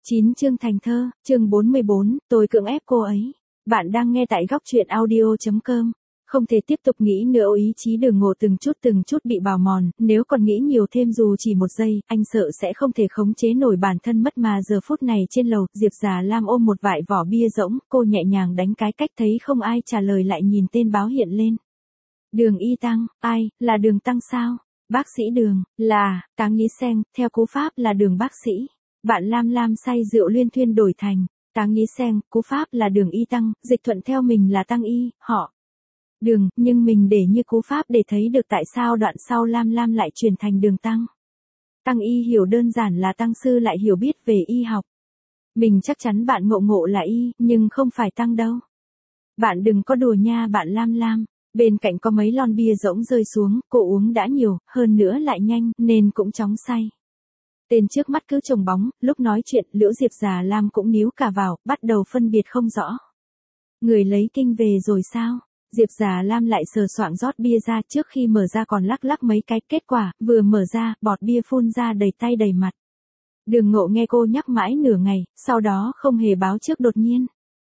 9 chương thành thơ, chương 44, tôi cưỡng ép cô ấy. Bạn đang nghe tại góc truyện audio.com. Không thể tiếp tục nghĩ nữa, ý chí Đường Ngộ từng chút bị bào mòn, nếu còn nghĩ nhiều thêm dù chỉ một giây, anh sợ sẽ không thể khống chế nổi bản thân mất mà giờ phút này trên lầu, Diệp Già Lam ôm một vại vỏ bia rỗng, cô nhẹ nhàng đánh cái cách thấy không ai trả lời lại nhìn tên báo hiện lên. Đường Y Tăng, ai, là Đường Tăng sao? Bác sĩ Đường, là, Tá Nghĩ Xeng, theo cú pháp là Đường bác sĩ. Bạn Lam say rượu luyên thuyên đổi thành, Tá Nghĩ Xeng, cú pháp là Đường Y Tăng, dịch thuận theo mình là Tăng Y, họ. Đường, nhưng mình để như cú pháp để thấy được tại sao đoạn sau Lam lại chuyển thành Đường Tăng. Tăng Y hiểu đơn giản là Tăng Sư lại hiểu biết về y học. Mình chắc chắn bạn Ngộ là Y, nhưng không phải Tăng đâu. Bạn đừng có đùa nha bạn Lam. Bên cạnh có mấy lon bia rỗng rơi xuống, cô uống đã nhiều, hơn nữa lại nhanh, nên cũng chóng say. Tên trước mắt cứ chồng bóng, lúc nói chuyện, Liễu Diệp Già Lam cũng níu cả vào, bắt đầu phân biệt không rõ. Người lấy kinh về rồi sao? Diệp Già Lam lại sờ soạng rót bia ra, trước khi mở ra còn lắc mấy cái, kết quả, vừa mở ra, bọt bia phun ra đầy tay đầy mặt. Đường Ngộ nghe cô nhắc mãi nửa ngày, sau đó không hề báo trước đột nhiên.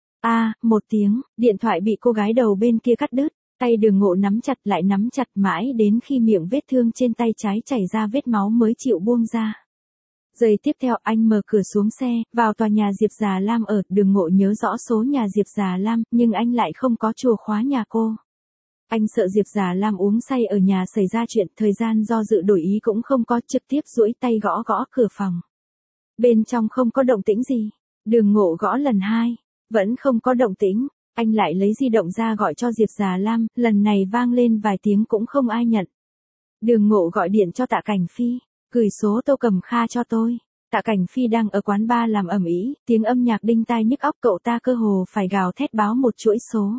Một tiếng, điện thoại bị cô gái đầu bên kia cắt đứt. Tay Đường Ngộ nắm chặt mãi đến khi miệng vết thương trên tay trái chảy ra vết máu mới chịu buông ra. Giây tiếp theo anh mở cửa xuống xe, vào tòa nhà Diệp Già Lam ở. Đường Ngộ nhớ rõ số nhà Diệp Già Lam, nhưng anh lại không có chùa khóa nhà cô. Anh sợ Diệp Già Lam uống say ở nhà xảy ra chuyện, thời gian do dự đổi ý cũng không có, trực tiếp duỗi tay gõ cửa phòng. Bên trong không có động tĩnh gì. Đường Ngộ gõ lần 2, vẫn không có động tĩnh. Anh lại lấy di động ra gọi cho Diệp Già Lam, lần này vang lên vài tiếng cũng không ai nhận. Đường Ngộ gọi điện cho Tạ Cảnh Phi, gửi số Tô Cầm Kha cho tôi. Tạ Cảnh Phi đang ở quán bar làm ầm ĩ, tiếng âm nhạc đinh tai nhức óc, cậu ta cơ hồ phải gào thét báo một chuỗi số.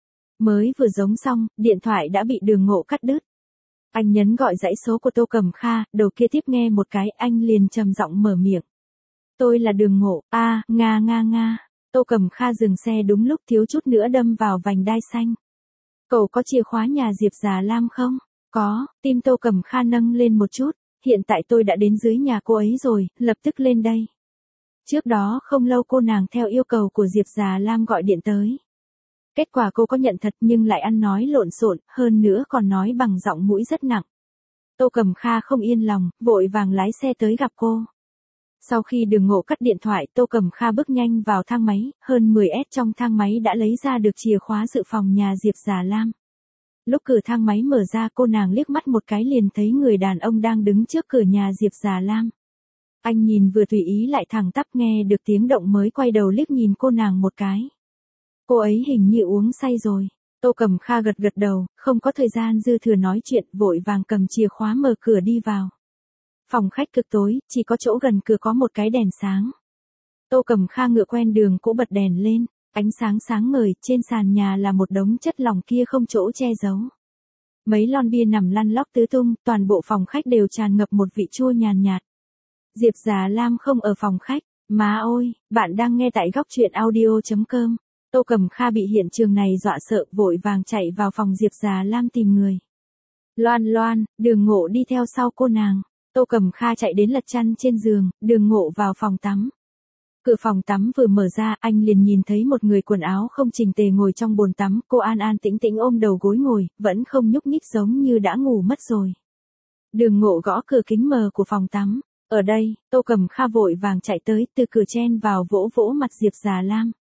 Mới vừa giống xong, điện thoại đã bị Đường Ngộ cắt đứt. Anh nhấn gọi dãy số của Tô Cầm Kha, đầu kia tiếp nghe một cái, anh liền trầm giọng mở miệng. Tôi là Đường Ngộ, nga. Tô Cầm Kha dừng xe đúng lúc, thiếu chút nữa đâm vào vành đai xanh. Cậu có chìa khóa nhà Diệp Già Lam không? Có, tim Tô Cầm Kha nâng lên một chút, hiện tại tôi đã đến dưới nhà cô ấy rồi, lập tức lên đây. Trước đó không lâu cô nàng theo yêu cầu của Diệp Già Lam gọi điện tới. Kết quả cô có nhận thật nhưng lại ăn nói lộn xộn, hơn nữa còn nói bằng giọng mũi rất nặng. Tô Cầm Kha không yên lòng, vội vàng lái xe tới gặp cô. Sau khi Đường Ngộ cắt điện thoại, Tô Cầm Kha bước nhanh vào thang máy, hơn 10S trong thang máy đã lấy ra được chìa khóa dự phòng nhà Diệp Già Lam. Lúc cửa thang máy mở ra, cô nàng liếc mắt một cái liền thấy người đàn ông đang đứng trước cửa nhà Diệp Già Lam. Anh nhìn vừa tùy ý lại thẳng tắp, nghe được tiếng động mới quay đầu liếc nhìn cô nàng một cái. Cô ấy hình như uống say rồi. Tô Cầm Kha gật đầu, không có thời gian dư thừa nói chuyện, vội vàng cầm chìa khóa mở cửa đi vào. Phòng khách cực tối, chỉ có chỗ gần cửa có một cái đèn sáng. Tô Cầm Kha ngựa quen đường cũ bật đèn lên, ánh sáng sáng ngời, trên sàn nhà là một đống chất lỏng kia không chỗ che giấu. Mấy lon bia nằm lăn lóc tứ tung, toàn bộ phòng khách đều tràn ngập một vị chua nhàn nhạt. Diệp Già Lam không ở phòng khách, má ơi, bạn đang nghe tại góc truyện audio.com. Tô Cầm Kha bị hiện trường này dọa sợ, vội vàng chạy vào phòng Diệp Già Lam tìm người. Loan, Đường Ngộ đi theo sau cô nàng. Tô Cầm Kha chạy đến lật chăn trên giường, Đường Ngộ vào phòng tắm. Cửa phòng tắm vừa mở ra, anh liền nhìn thấy một người quần áo không chỉnh tề ngồi trong bồn tắm, cô an tĩnh ôm đầu gối ngồi, vẫn không nhúc nhích giống như đã ngủ mất rồi. Đường Ngộ gõ cửa kính mờ của phòng tắm. Ở đây, Tô Cầm Kha vội vàng chạy tới, từ cửa chen vào vỗ mặt Diệp Già Lam.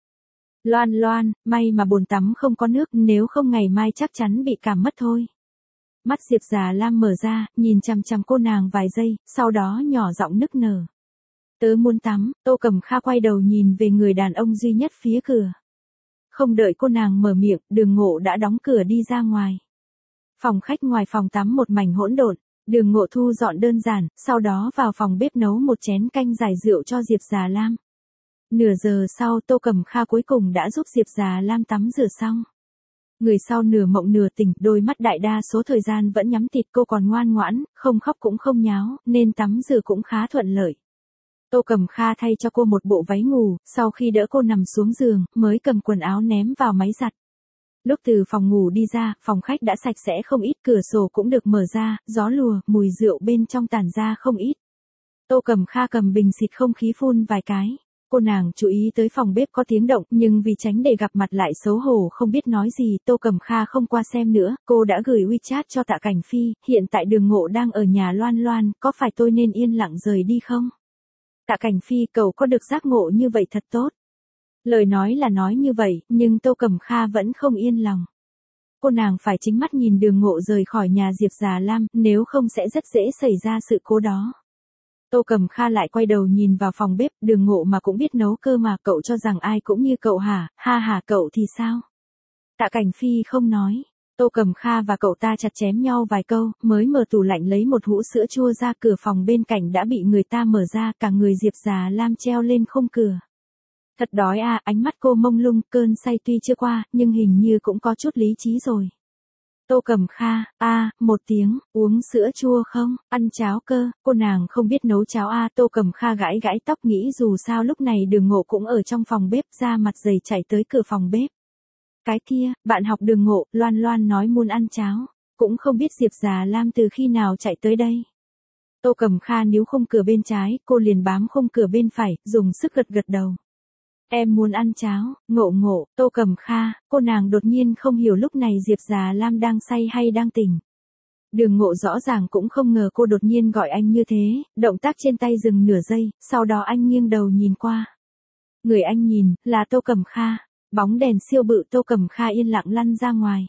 Loan, may mà bồn tắm không có nước, nếu không ngày mai chắc chắn bị cảm mất thôi. Mắt Diệp Già Lam mở ra, nhìn chằm cô nàng vài giây, sau đó nhỏ giọng nức nở. Tớ muốn tắm. Tô Cầm Kha quay đầu nhìn về người đàn ông duy nhất phía cửa. Không đợi cô nàng mở miệng, Đường Ngộ đã đóng cửa đi ra ngoài. Phòng khách ngoài phòng tắm một mảnh hỗn độn, Đường Ngộ thu dọn đơn giản, sau đó vào phòng bếp nấu một chén canh giải rượu cho Diệp Già Lam. Nửa giờ sau, Tô Cầm Kha cuối cùng đã giúp Diệp Già Lam tắm rửa xong. Người sau nửa mộng nửa tỉnh, đôi mắt đại đa số thời gian vẫn nhắm tịt, cô còn ngoan ngoãn, không khóc cũng không nháo, nên tắm rửa cũng khá thuận lợi. Tô Cầm Kha thay cho cô một bộ váy ngủ, sau khi đỡ cô nằm xuống giường, mới cầm quần áo ném vào máy giặt. Lúc từ phòng ngủ đi ra, phòng khách đã sạch sẽ không ít, cửa sổ cũng được mở ra, gió lùa, mùi rượu bên trong tản ra không ít. Tô Cầm Kha cầm bình xịt không khí phun vài cái. Cô nàng chú ý tới phòng bếp có tiếng động, nhưng vì tránh để gặp mặt lại xấu hổ không biết nói gì, Tô Cẩm Kha không qua xem nữa, cô đã gửi WeChat cho Tạ Cảnh Phi, hiện tại Đường Ngộ đang ở nhà Loan Loan, có phải tôi nên yên lặng rời đi không? Tạ Cảnh Phi, cậu có được giác ngộ như vậy thật tốt. Lời nói là nói như vậy, nhưng Tô Cẩm Kha vẫn không yên lòng. Cô nàng phải chính mắt nhìn Đường Ngộ rời khỏi nhà Diệp Già Lam, nếu không sẽ rất dễ xảy ra sự cố đó. Tô Cẩm Kha lại quay đầu nhìn vào phòng bếp, Đường Ngộ mà cũng biết nấu cơ mà, cậu cho rằng ai cũng như cậu hả, ha ha, cậu thì sao? Tạ Cảnh Phi không nói. Tô Cẩm Kha và cậu ta chặt chém nhau vài câu, mới mở tủ lạnh lấy một hũ sữa chua ra, cửa phòng bên cạnh đã bị người ta mở ra, cả người Diệp Già Lam treo lên khung cửa. Thật đói à, ánh mắt cô mông lung, cơn say tuy chưa qua, nhưng hình như cũng có chút lý trí rồi. Tô Cẩm Kha, một tiếng, uống sữa chua không, ăn cháo cơ, cô nàng không biết nấu cháo à, Tô Cẩm Kha gãi gãi tóc nghĩ dù sao lúc này Đường Ngộ cũng ở trong phòng bếp, ra mặt dày chạy tới cửa phòng bếp. Cái kia, bạn học Đường Ngộ, Loan Loan nói muốn ăn cháo, cũng không biết Diệp Già Lam từ khi nào chạy tới đây. Tô Cẩm Kha níu khung cửa bên trái, cô liền bám khung cửa bên phải, dùng sức gật gật đầu. Em muốn ăn cháo, Ngộ, Tô Cẩm Kha, cô nàng đột nhiên không hiểu lúc này Diệp Già Lam đang say hay đang tỉnh. Đường Ngộ rõ ràng cũng không ngờ cô đột nhiên gọi anh như thế, động tác trên tay dừng nửa giây, sau đó anh nghiêng đầu nhìn qua. Người anh nhìn, là Tô Cẩm Kha, bóng đèn siêu bự Tô Cẩm Kha yên lặng lăn ra ngoài.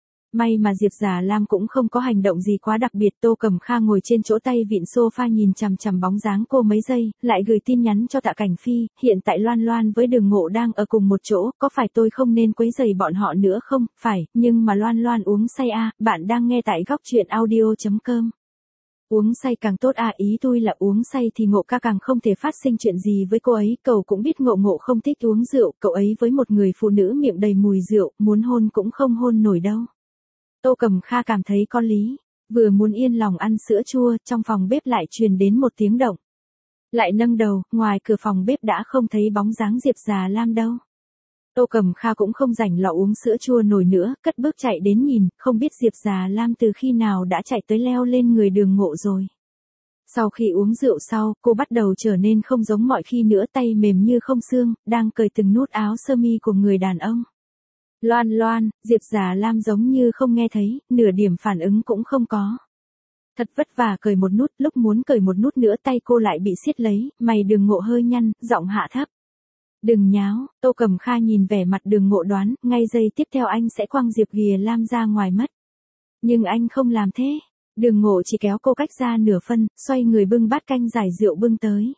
May mà Diệp Già Lam cũng không có hành động gì quá đặc biệt, Tô Cẩm Kha ngồi trên chỗ tay vịn sofa nhìn chằm chằm bóng dáng cô mấy giây, lại gửi tin nhắn cho Tạ Cảnh Phi, hiện tại Loan Loan với Đường Ngộ đang ở cùng một chỗ, có phải tôi không nên quấy rầy bọn họ nữa không? Phải, nhưng mà Loan Loan uống say à, bạn đang nghe tại góc truyện audio.com. Uống say càng tốt à, ý tôi là uống say thì Ngộ ca càng không thể phát sinh chuyện gì với cô ấy, cậu cũng biết Ngộ không thích uống rượu, cậu ấy với một người phụ nữ miệng đầy mùi rượu, muốn hôn cũng không hôn nổi đâu. Tô Cẩm Kha cảm thấy có lý, vừa muốn yên lòng ăn sữa chua, trong phòng bếp lại truyền đến một tiếng động. Lại nâng đầu, ngoài cửa phòng bếp đã không thấy bóng dáng Diệp Già Lam đâu. Tô Cẩm Kha cũng không rảnh lọ uống sữa chua nổi nữa, cất bước chạy đến nhìn, không biết Diệp Già Lam từ khi nào đã chạy tới leo lên người Đường Ngộ rồi. Sau khi uống rượu sau, cô bắt đầu trở nên không giống mọi khi nữa, tay mềm như không xương, đang cởi từng nút áo sơ mi của người đàn ông. Loan Loan, Diệp Già Lam giống như không nghe thấy, nửa điểm phản ứng cũng không có. Thật vất vả cởi một nút, lúc muốn cởi một nút nữa tay cô lại bị siết lấy, mày Đường Ngộ hơi nhăn, giọng hạ thấp. Đừng nháo, Tô Cẩm Kha nhìn vẻ mặt Đường Ngộ đoán, ngay giây tiếp theo anh sẽ quăng Diệp Ghìa Lam ra ngoài mất. Nhưng anh không làm thế. Đường Ngộ chỉ kéo cô cách ra nửa phân, xoay người bưng bát canh giải rượu bưng tới.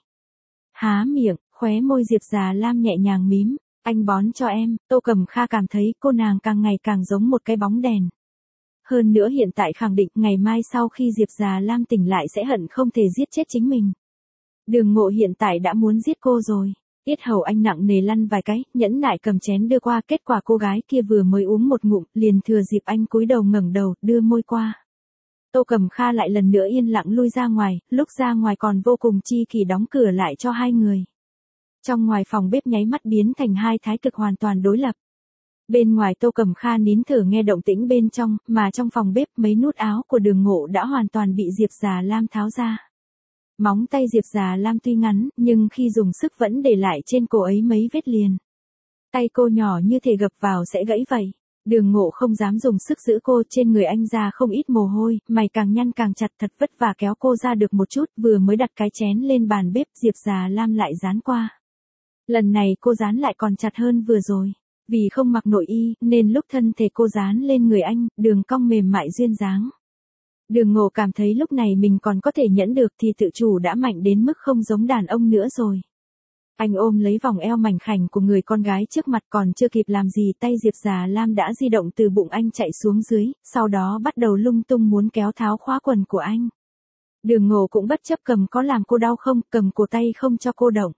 Há miệng, khóe môi Diệp Già Lam nhẹ nhàng mím. Anh bón cho em, Tô Cẩm Kha cảm thấy cô nàng càng ngày càng giống một cái bóng đèn. Hơn nữa hiện tại khẳng định ngày mai sau khi Diệp Già Lam tỉnh lại sẽ hận không thể giết chết chính mình. Đường Ngộ hiện tại đã muốn giết cô rồi. Yết hầu anh nặng nề lăn vài cái, nhẫn nại cầm chén đưa qua, kết quả cô gái kia vừa mới uống một ngụm, liền thừa dịp anh cúi đầu ngẩng đầu, đưa môi qua. Tô Cẩm Kha lại lần nữa yên lặng lui ra ngoài, lúc ra ngoài còn vô cùng chi kỷ đóng cửa lại cho hai người. Trong ngoài phòng bếp nháy mắt biến thành hai thái cực hoàn toàn đối lập. Bên ngoài Tô Cẩm Kha nín thở nghe động tĩnh bên trong, mà trong phòng bếp mấy nút áo của Đường Ngộ đã hoàn toàn bị Diệp Già Lam tháo ra. Móng tay Diệp Già Lam tuy ngắn, nhưng khi dùng sức vẫn để lại trên cổ ấy mấy vết liền. Tay cô nhỏ như thể gập vào sẽ gãy vậy. Đường Ngộ không dám dùng sức giữ cô, trên người anh ra không ít mồ hôi, mày càng nhăn càng chặt, thật vất vả kéo cô ra được một chút, vừa mới đặt cái chén lên bàn bếp, Diệp Già Lam lại dán qua. Lần này cô dán lại còn chặt hơn vừa rồi. Vì không mặc nội y, nên lúc thân thể cô dán lên người anh, đường cong mềm mại duyên dáng. Đường Ngộ cảm thấy lúc này mình còn có thể nhẫn được thì tự chủ đã mạnh đến mức không giống đàn ông nữa rồi. Anh ôm lấy vòng eo mảnh khảnh của người con gái trước mặt, còn chưa kịp làm gì tay Diệp Già Lam đã di động từ bụng anh chạy xuống dưới, sau đó bắt đầu lung tung muốn kéo tháo khóa quần của anh. Đường Ngộ cũng bất chấp cầm có làm cô đau không, cầm cổ tay không cho cô động.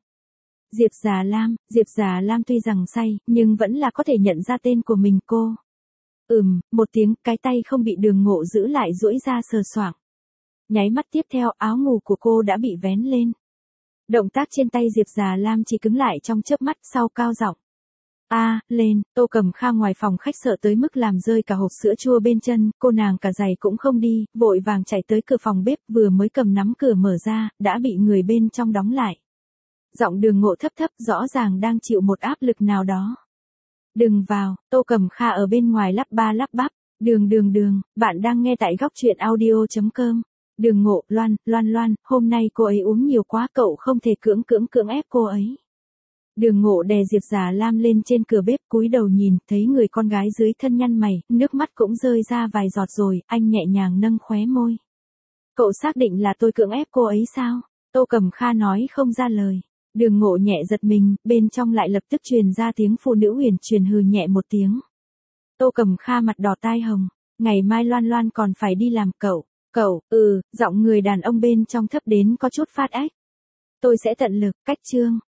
Diệp Già Lam tuy rằng say, nhưng vẫn là có thể nhận ra tên của mình cô. Một tiếng, cái tay không bị Đường Ngộ giữ lại duỗi ra sờ soạng. Nháy mắt tiếp theo áo ngủ của cô đã bị vén lên. Động tác trên tay Diệp Già Lam chỉ cứng lại trong chớp mắt, sau cao giọng. Lên, Tô Cẩm Kha ngoài phòng khách sợ tới mức làm rơi cả hộp sữa chua bên chân, cô nàng cả giày cũng không đi, vội vàng chạy tới cửa phòng bếp, vừa mới cầm nắm cửa mở ra, đã bị người bên trong đóng lại. Giọng Đường Ngộ thấp thấp rõ ràng đang chịu một áp lực nào đó. Đừng vào, Tô Cẩm Kha ở bên ngoài lắp ba lắp bắp. Đường, bạn đang nghe tại góc truyện audio.com. Đường Ngộ, Loan, hôm nay cô ấy uống nhiều quá, cậu không thể cưỡng ép cô ấy. Đường Ngộ đè Diệp Giả Lam lên trên cửa bếp, cúi đầu nhìn, thấy người con gái dưới thân nhăn mày, nước mắt cũng rơi ra vài giọt rồi, anh nhẹ nhàng nâng khóe môi. Cậu xác định là tôi cưỡng ép cô ấy sao? Tô Cẩm Kha nói không ra lời. Đường Ngộ nhẹ giật mình, bên trong lại lập tức truyền ra tiếng phụ nữ uyển chuyển hừ nhẹ một tiếng. Tô Cẩm Kha mặt đỏ tai hồng, ngày mai Loan còn phải đi làm cậu, giọng người đàn ông bên trong thấp đến có chút phát ách. Tôi sẽ tận lực, cách chương.